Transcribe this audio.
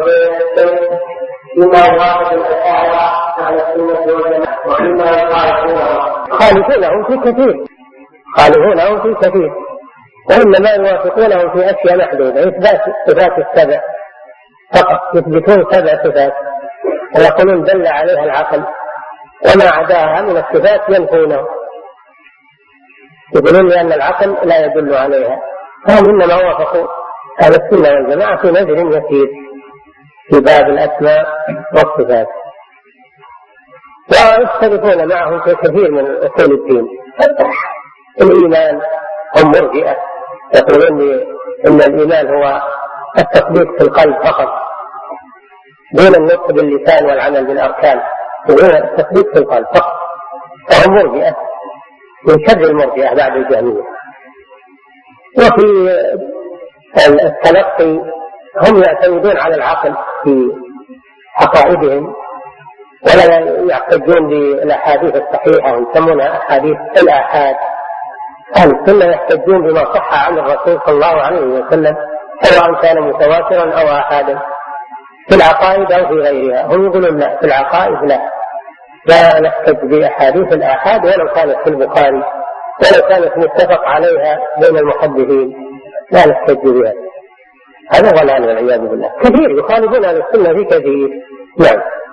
فيما يوافق الأشاعرة على السنة والجماعة وفيما يخالفونهم في كثير وإنما يوافقونهم في أشياء محدودة. إثبات صفات السبع فقط، يثبتون 7 صفات ويقولون دل عليها العقل، وما عداها من الصفات ينفونه، يقولون لأن العقل لا يدل عليها. فهم إنما وافقوا أهل السنة والجماعة في نذر يسير في باب الأسماء والصفات، ويختلفون معهم في كثير من أصول الدين. الإيمان هم مرجئة، يقولون إن الإيمان هو التصديق في القلب فقط دون النطق باللسان والعمل بالأركان، يقولون التصديق في القلب فقط، فهم مرجئة من شر المرجئة بعد الجهمية. وفي التلقي هم يعتمدون على العقل في عقائدهم ولا يحتجون بالأحاديث الصحيحة ويسمونها أحاديث الآحاد. أهل السنة يحتجون بما صح عن الرسول صلى الله عليه وسلم سواء كان متواترا أو آحادا في العقائد أو في غيرها. هم يقولون لا، في العقائد لا نحتج بأحاديث الآحاد ولو كانت في البخاري ولو كانت متفق عليها بين المحدثين لا نحتج بها. هذا ضلال والعياذ بالله. كثير يخالفون أهل السنة في كثير. نعم.